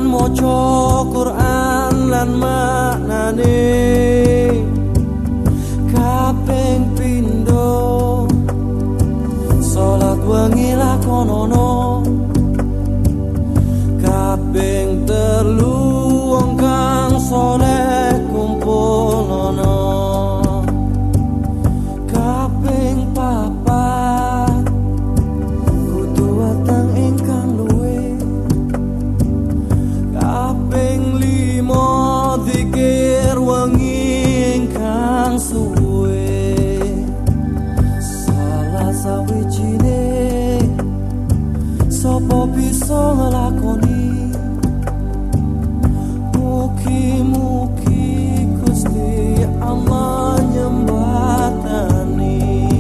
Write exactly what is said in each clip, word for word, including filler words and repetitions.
maca Quran lan maknane kaping pindho salat wengi lakonono kaping telu wong kang saleh kumpulono kaping papat kudu weteng ingkang luwe kaping limo zikir wengi ingkang suwe salah sawijine sapa bisa nglakoni mugi-mugi Gusti Allah nyembatani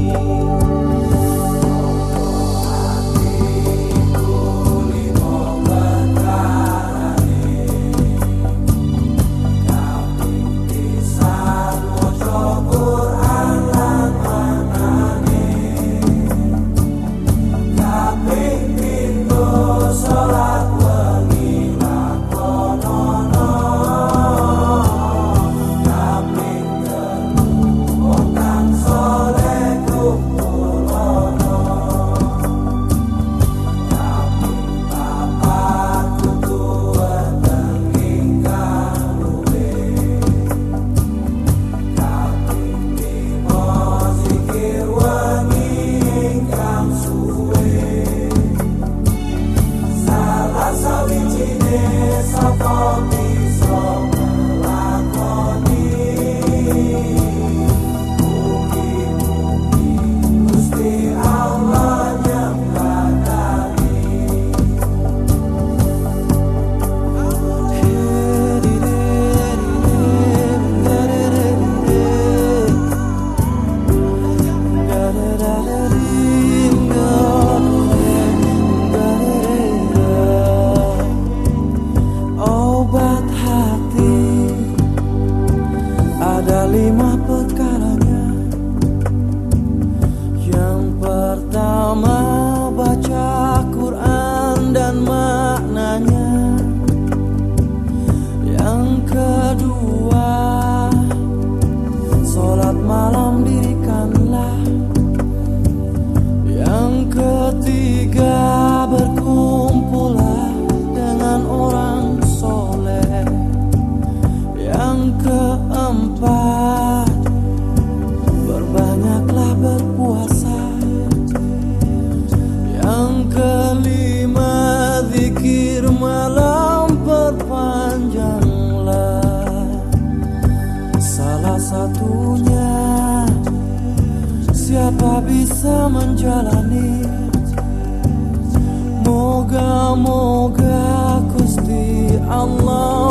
ada lima perkaranya. Yang pertama baca Quran dan maknanya. Yang kedua sholat malam dirikanlah. Yang ketiga berkumpullah dengan orang soleh. Yang keempat berbanyaklah berpuasa. Yang kelima zikir malam perpanjanglah. Salah satunya siapa bisa menjalani. Moga-moga Gusti Allah